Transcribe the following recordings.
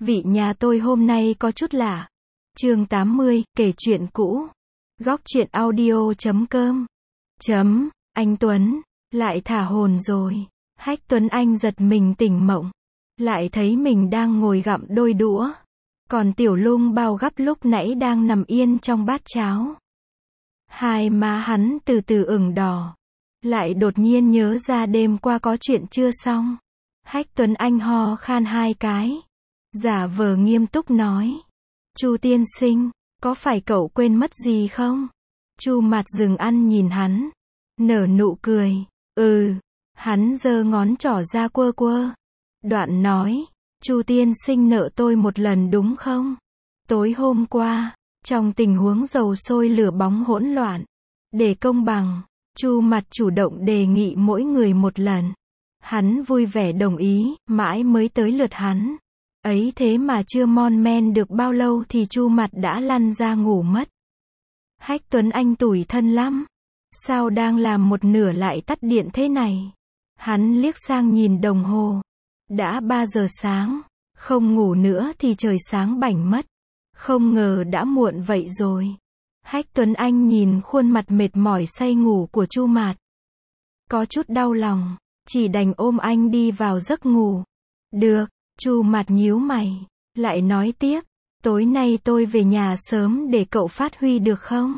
Vị nhà tôi hôm nay có chút lạ. Chương 80, kể chuyện cũ. Góc truyện audio.com. Anh Tuấn, lại thả hồn rồi. Hách Tuấn Anh giật mình tỉnh mộng. Lại thấy mình đang ngồi gặm đôi đũa. Còn tiểu lung bao gắp lúc nãy đang nằm yên trong bát cháo. Hai má hắn từ từ ửng đỏ. Lại đột nhiên nhớ ra đêm qua có chuyện chưa xong. Hách Tuấn Anh ho khan hai cái. Giả vờ nghiêm túc nói. Chu tiên sinh, có phải cậu quên mất gì không? Chu Mạt dừng ăn nhìn hắn. Nở nụ cười. Hắn giơ ngón trỏ ra quơ quơ. Đoạn nói. Chu tiên sinh nợ tôi một lần đúng không? Tối hôm qua, trong tình huống dầu sôi lửa bóng hỗn loạn. Để công bằng, Chu Mạt chủ động đề nghị mỗi người một lần. Hắn vui vẻ đồng ý, mãi mới tới lượt hắn. Ấy thế mà chưa mon men được bao lâu thì Chu Mạt đã lăn ra ngủ mất. Hách Tuấn Anh tủi thân lắm. Sao đang làm một nửa lại tắt điện thế này? Hắn liếc sang nhìn đồng hồ. Đã 3 giờ sáng. Không ngủ nữa thì trời sáng bảnh mất. Không ngờ đã muộn vậy rồi. Hách Tuấn Anh nhìn khuôn mặt mệt mỏi say ngủ của Chu Mạt. Có chút đau lòng. Chỉ đành ôm anh đi vào giấc ngủ. Được. Chu Mạt nhíu mày. Lại nói tiếp. Tối nay tôi về nhà sớm để cậu phát huy được không?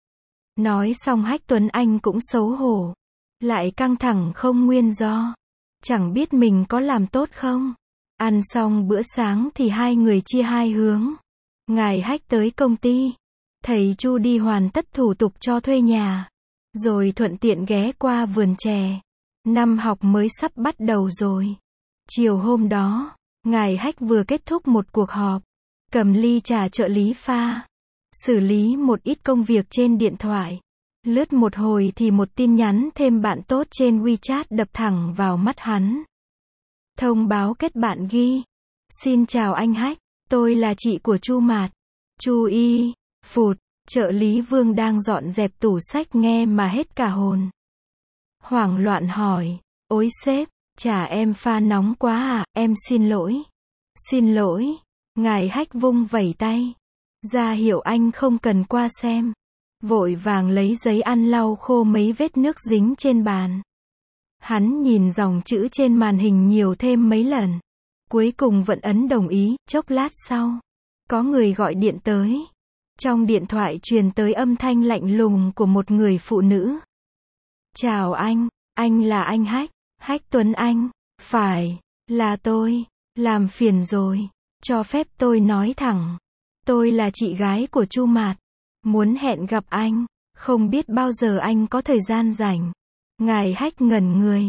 Nói xong Hách Tuấn Anh cũng xấu hổ. Lại căng thẳng không nguyên do. Chẳng biết mình có làm tốt không? Ăn xong bữa sáng thì hai người chia hai hướng. Ngài Hách tới công ty. Thầy Chu đi hoàn tất thủ tục cho thuê nhà. Rồi thuận tiện ghé qua vườn chè. Năm học mới sắp bắt đầu rồi. Chiều hôm đó, ngài Hách vừa kết thúc một cuộc họp. Cầm ly trà trợ lý pha. Xử lý một ít công việc trên điện thoại. Lướt một hồi thì một tin nhắn thêm bạn tốt trên WeChat đập thẳng vào mắt hắn. Thông báo kết bạn ghi. Xin chào anh Hách, tôi là chị của Chu Mạt. Chu y, phụt, trợ lý Vương đang dọn dẹp tủ sách nghe mà hết cả hồn. Hoảng loạn hỏi, ôi sếp, chả em pha nóng quá à, em xin lỗi. Xin lỗi, ngài Hách vung vẩy tay. Ra hiệu anh không cần qua xem. Vội vàng lấy giấy ăn lau khô mấy vết nước dính trên bàn. Hắn nhìn dòng chữ trên màn hình nhiều thêm mấy lần. Cuối cùng vẫn ấn đồng ý, chốc lát sau. Có người gọi điện tới. Trong điện thoại truyền tới âm thanh lạnh lùng của một người phụ nữ. Chào anh là anh Hách, Hách Tuấn Anh. Phải, là tôi, làm phiền rồi, cho phép tôi nói thẳng. Tôi là chị gái của Chu Mạt. Muốn hẹn gặp anh, không biết bao giờ anh có thời gian rảnh. Ngài Hách ngẩn người.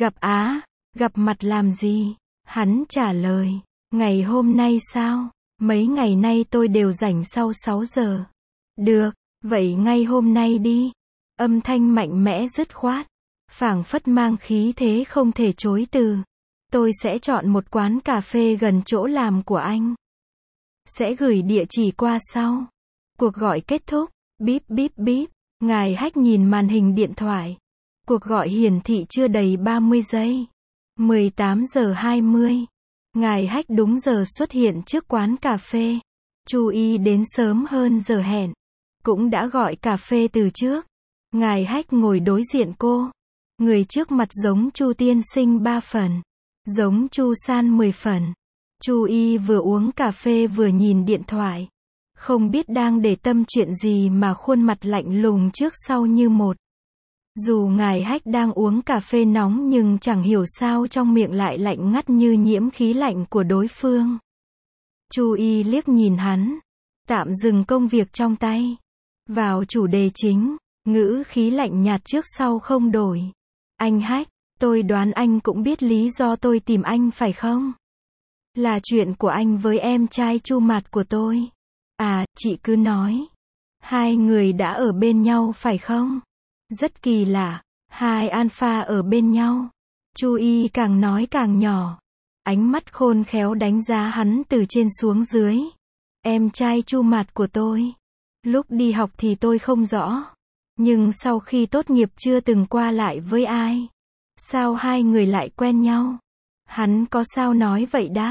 Gặp mặt làm gì? Hắn trả lời. Ngày hôm nay sao? Mấy ngày nay tôi đều rảnh sau 6 giờ. Được, vậy ngay hôm nay đi. Âm thanh mạnh mẽ dứt khoát. Phảng phất mang khí thế không thể chối từ. Tôi sẽ chọn một quán cà phê gần chỗ làm của anh. Sẽ gửi địa chỉ qua sau. Cuộc gọi kết thúc. Bíp bíp bíp. Ngài Hách nhìn màn hình điện thoại. Cuộc gọi hiển thị chưa đầy 30 giây. 18 giờ 20. Ngài Hách đúng giờ xuất hiện trước quán cà phê. Chu y đến sớm hơn giờ hẹn. Cũng đã gọi cà phê từ trước. Ngài Hách ngồi đối diện cô. Người trước mặt giống Chu tiên sinh 3 phần. Giống Chu san 10 phần. Chu y vừa uống cà phê vừa nhìn điện thoại. Không biết đang để tâm chuyện gì mà khuôn mặt lạnh lùng trước sau như một. Dù ngài Hách đang uống cà phê nóng nhưng chẳng hiểu sao trong miệng lại lạnh ngắt như nhiễm khí lạnh của đối phương. Chu y liếc nhìn hắn. Tạm dừng công việc trong tay. Vào chủ đề chính. Ngữ khí lạnh nhạt trước sau không đổi. Anh Hách, tôi đoán anh cũng biết lý do tôi tìm anh phải không? Là chuyện của anh với em trai Chu Mạt của tôi. À, chị cứ nói. Hai người đã ở bên nhau phải không? Rất kỳ lạ. Hai alpha ở bên nhau. Chu y càng nói càng nhỏ. Ánh mắt khôn khéo đánh giá hắn từ trên xuống dưới. Em trai Chu Mạt của tôi. Lúc đi học thì tôi không rõ. Nhưng sau khi tốt nghiệp chưa từng qua lại với ai. Sao hai người lại quen nhau? Hắn có sao nói vậy đáp.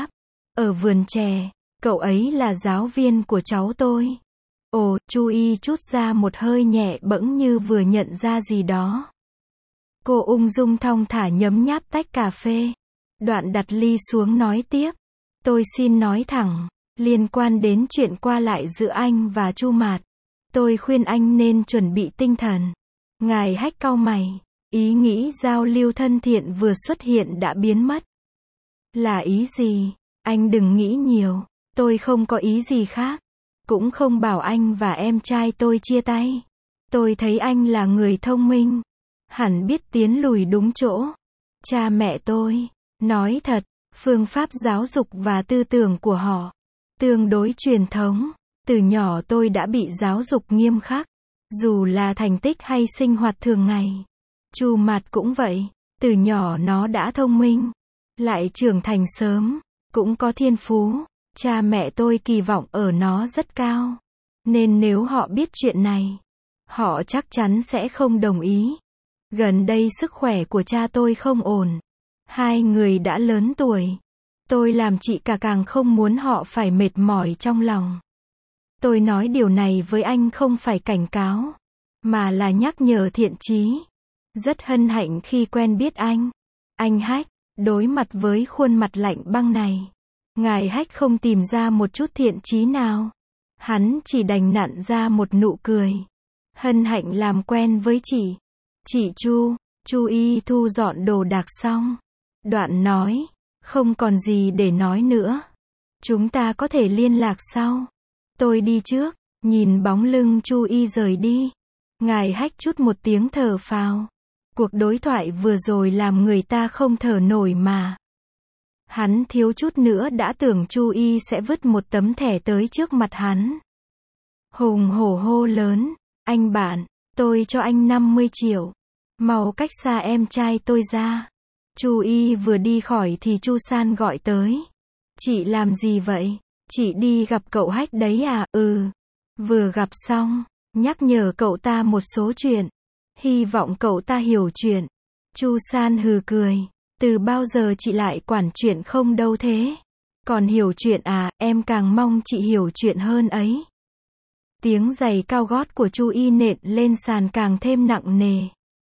ở vườn chè, cậu ấy là giáo viên của cháu tôi. Ồ, Chu Y trút ra một hơi nhẹ bẫng như vừa nhận ra gì đó. Cô ung dung thong thả nhấm nháp tách cà phê. Đoạn đặt ly xuống nói tiếp. Tôi xin nói thẳng, liên quan đến chuyện qua lại giữa anh và Chu Mạt, tôi khuyên anh nên chuẩn bị tinh thần. Ngài Hách cau mày, ý nghĩ giao lưu thân thiện vừa xuất hiện đã biến mất. Là ý gì? Anh đừng nghĩ nhiều, tôi không có ý gì khác. Cũng không bảo anh và em trai tôi chia tay. Tôi thấy anh là người thông minh, hẳn biết tiến lùi đúng chỗ. Cha mẹ tôi, nói thật, phương pháp giáo dục và tư tưởng của họ tương đối truyền thống. Từ nhỏ tôi đã bị giáo dục nghiêm khắc, dù là thành tích hay sinh hoạt thường ngày. Chu Mạt cũng vậy, từ nhỏ nó đã thông minh, lại trưởng thành sớm, cũng có thiên phú. Cha mẹ tôi kỳ vọng ở nó rất cao, nên nếu họ biết chuyện này, họ chắc chắn sẽ không đồng ý. Gần đây sức khỏe của cha tôi không ổn. Hai người đã lớn tuổi. Tôi làm chị cả càng không muốn họ phải mệt mỏi trong lòng. Tôi nói điều này với anh không phải cảnh cáo, mà là nhắc nhở thiện chí. Rất hân hạnh khi quen biết anh. Anh Hách, đối mặt với khuôn mặt lạnh băng này, ngài Hách không tìm ra một chút thiện chí nào. Hắn chỉ đành nặn ra một nụ cười. Hân hạnh làm quen với chị. Chị Chu. Chu Y thu dọn đồ đạc xong. Đoạn nói, không còn gì để nói nữa. Chúng ta có thể liên lạc sau. Tôi đi trước. Nhìn bóng lưng Chu Y rời đi, ngài Hách chút một tiếng thở phào. Cuộc đối thoại vừa rồi làm người ta không thở nổi mà. Hắn thiếu chút nữa đã tưởng Chu Y sẽ vứt một tấm thẻ tới trước mặt hắn. Hùng hổ hô lớn, anh bạn, tôi cho anh 50 triệu. Mau cách xa em trai tôi ra. Chu Y vừa đi khỏi thì Chu San gọi tới. Chị làm gì vậy? Chị đi gặp cậu Hách đấy à? Ừ. Vừa gặp xong, nhắc nhở cậu ta một số chuyện. Hy vọng cậu ta hiểu chuyện. Chu San hừ cười. Từ bao giờ chị lại quản chuyện không đâu thế? Còn hiểu chuyện à, em càng mong chị hiểu chuyện hơn ấy. Tiếng giày cao gót của Chu Y nện lên sàn càng thêm nặng nề.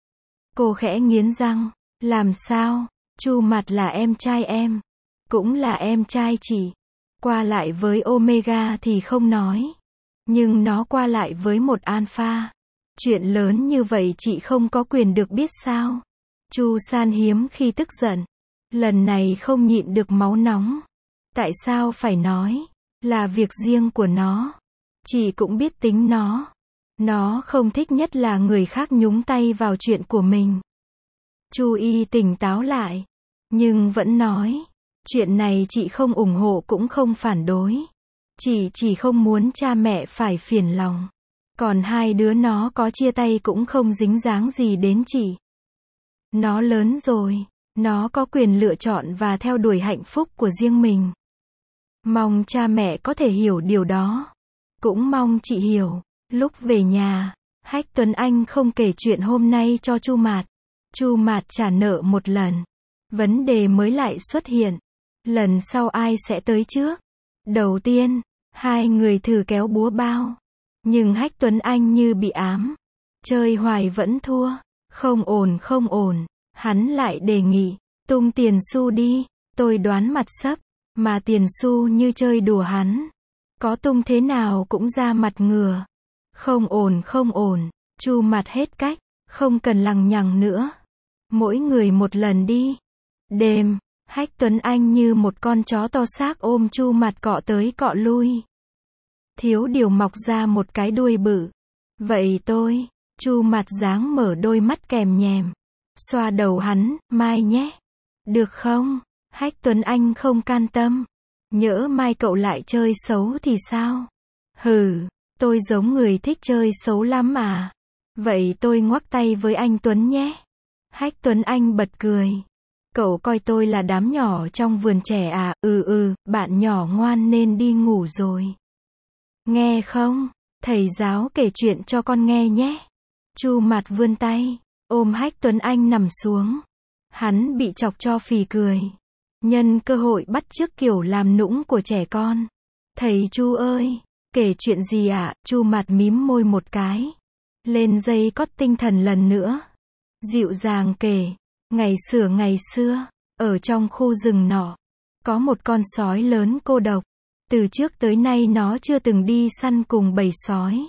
Cô khẽ nghiến răng. Làm sao? Chu Mạt là em trai em. Cũng là em trai chị. Qua lại với Omega thì không nói. Nhưng nó qua lại với một Alpha. Chuyện lớn như vậy chị không có quyền được biết sao? Chu San hiếm khi tức giận. Lần này không nhịn được máu nóng. Tại sao phải nói? Là việc riêng của nó. Chị cũng biết tính nó. Nó không thích nhất là người khác nhúng tay vào chuyện của mình. Chu Y tỉnh táo lại. Nhưng vẫn nói. Chuyện này chị không ủng hộ cũng không phản đối. Chị chỉ không muốn cha mẹ phải phiền lòng. Còn hai đứa nó có chia tay cũng không dính dáng gì đến chị. Nó lớn rồi. Nó có quyền lựa chọn và theo đuổi hạnh phúc của riêng mình. Mong cha mẹ có thể hiểu điều đó. Cũng mong chị hiểu. Lúc về nhà, Hách Tuấn Anh không kể chuyện hôm nay cho Chu Mạt. Chu Mạt trả nợ một lần. Vấn đề mới lại xuất hiện. Lần sau ai sẽ tới trước? Đầu tiên, hai người thử kéo búa bao. Nhưng Hách Tuấn Anh như bị ám. Chơi hoài vẫn thua. Không ổn không ổn. Hắn lại đề nghị, tung tiền xu đi. Tôi đoán mặt sấp. Mà tiền xu như chơi đùa hắn. Có tung thế nào cũng ra mặt ngừa. Không ổn không ổn. Chu Mạt hết cách. Không cần lằng nhằng nữa. Mỗi người một lần đi. Đêm, Hách Tuấn Anh như một con chó to xác ôm Chu Mạt cọ tới cọ lui. Thiếu điều mọc ra một cái đuôi bự. Vậy tôi, Chu Mạt dáng mở đôi mắt kèm nhèm. Xoa đầu hắn, mai nhé. Được không? Hách Tuấn Anh không can tâm. Nhỡ mai cậu lại chơi xấu thì sao? Hừ, tôi giống người thích chơi xấu lắm à. Vậy tôi ngoắc tay với anh Tuấn nhé. Hách Tuấn Anh bật cười. Cậu coi tôi là đám nhỏ trong vườn trẻ à? Bạn nhỏ ngoan nên đi ngủ rồi. Nghe không? Thầy giáo kể chuyện cho con nghe nhé. Chu Mạt vươn tay, ôm Hách Tuấn Anh nằm xuống. Hắn bị chọc cho phì cười. Nhân cơ hội bắt chước kiểu làm nũng của trẻ con. Thầy Chu ơi, kể chuyện gì ạ? Chu mặt mím môi một cái. Lên dây cót tinh thần lần nữa. Dịu dàng kể, ngày xưa, ở trong khu rừng nọ, có một con sói lớn cô độc. Từ trước tới nay nó chưa từng đi săn cùng bầy sói.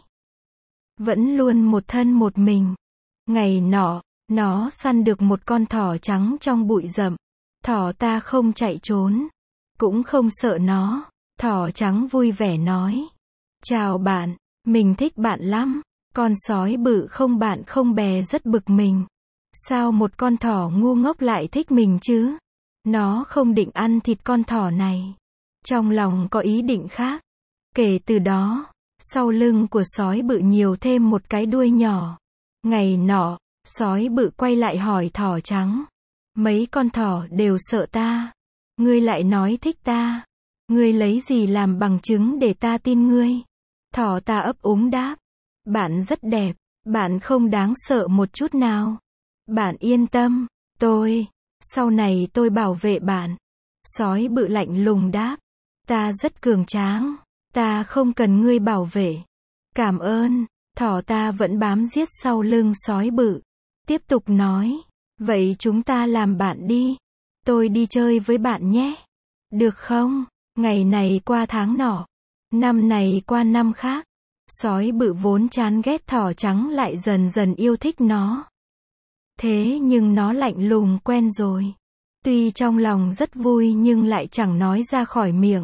Vẫn luôn một thân một mình. Ngày nọ, nó săn được một con thỏ trắng trong bụi rậm. Thỏ ta không chạy trốn, cũng không sợ nó. Thỏ trắng vui vẻ nói. Chào bạn, mình thích bạn lắm. Con sói bự không bạn không bè rất bực mình. Sao một con thỏ ngu ngốc lại thích mình chứ? Nó không định ăn thịt con thỏ này. Trong lòng có ý định khác. Kể từ đó, sau lưng của sói bự nhiều thêm một cái đuôi nhỏ. Ngày nọ, sói bự quay lại hỏi thỏ trắng. Mấy con thỏ đều sợ ta. Ngươi lại nói thích ta. Ngươi lấy gì làm bằng chứng để ta tin ngươi? Thỏ ta ấp úng đáp. Bạn rất đẹp. Bạn không đáng sợ một chút nào. Bạn yên tâm. Sau này tôi bảo vệ bạn. Sói bự lạnh lùng đáp. Ta rất cường tráng. Ta không cần ngươi bảo vệ. Cảm ơn. Thỏ ta vẫn bám giết sau lưng sói bự. Tiếp tục nói. Vậy chúng ta làm bạn đi. Tôi đi chơi với bạn nhé. Được không? Ngày này qua tháng nọ. Năm này qua năm khác. Sói bự vốn chán ghét thỏ trắng lại dần dần yêu thích nó. Thế nhưng nó lạnh lùng quen rồi. Tuy trong lòng rất vui nhưng lại chẳng nói ra khỏi miệng.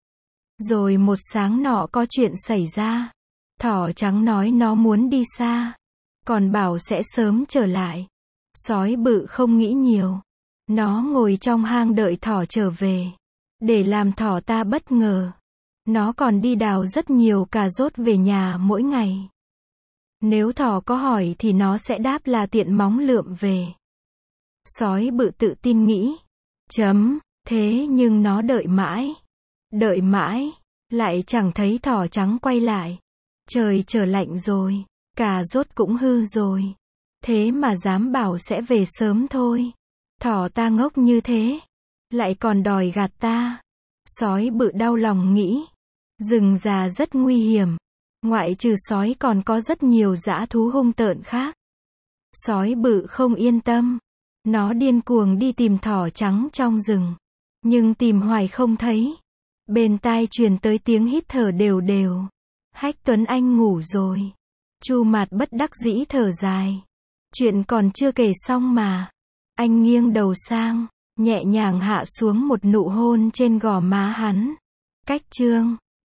Rồi một sáng nọ có chuyện xảy ra. Thỏ trắng nói nó muốn đi xa. Còn bảo sẽ sớm trở lại. Sói bự không nghĩ nhiều. Nó ngồi trong hang đợi thỏ trở về. Để làm thỏ ta bất ngờ. Nó còn đi đào rất nhiều cà rốt về nhà mỗi ngày. Nếu thỏ có hỏi thì nó sẽ đáp là tiện móng lượm về. Sói bự tự tin nghĩ. Thế nhưng nó đợi mãi, lại chẳng thấy thỏ trắng quay lại. Trời trở lạnh rồi, cà rốt cũng hư rồi. Thế mà dám bảo sẽ về sớm thôi. Thỏ ta ngốc như thế, lại còn đòi gạt ta. Sói bự đau lòng nghĩ. Rừng già rất nguy hiểm. Ngoại trừ sói còn có rất nhiều dã thú hung tợn khác. Sói bự không yên tâm. Nó điên cuồng đi tìm thỏ trắng trong rừng. Nhưng tìm hoài không thấy. Bên tai truyền tới tiếng hít thở đều đều. Hách Tuấn Anh ngủ rồi. Chu Mạt bất đắc dĩ thở dài. Chuyện còn chưa kể xong mà. Anh nghiêng đầu sang, nhẹ nhàng hạ xuống một nụ hôn trên gò má hắn. Cách chương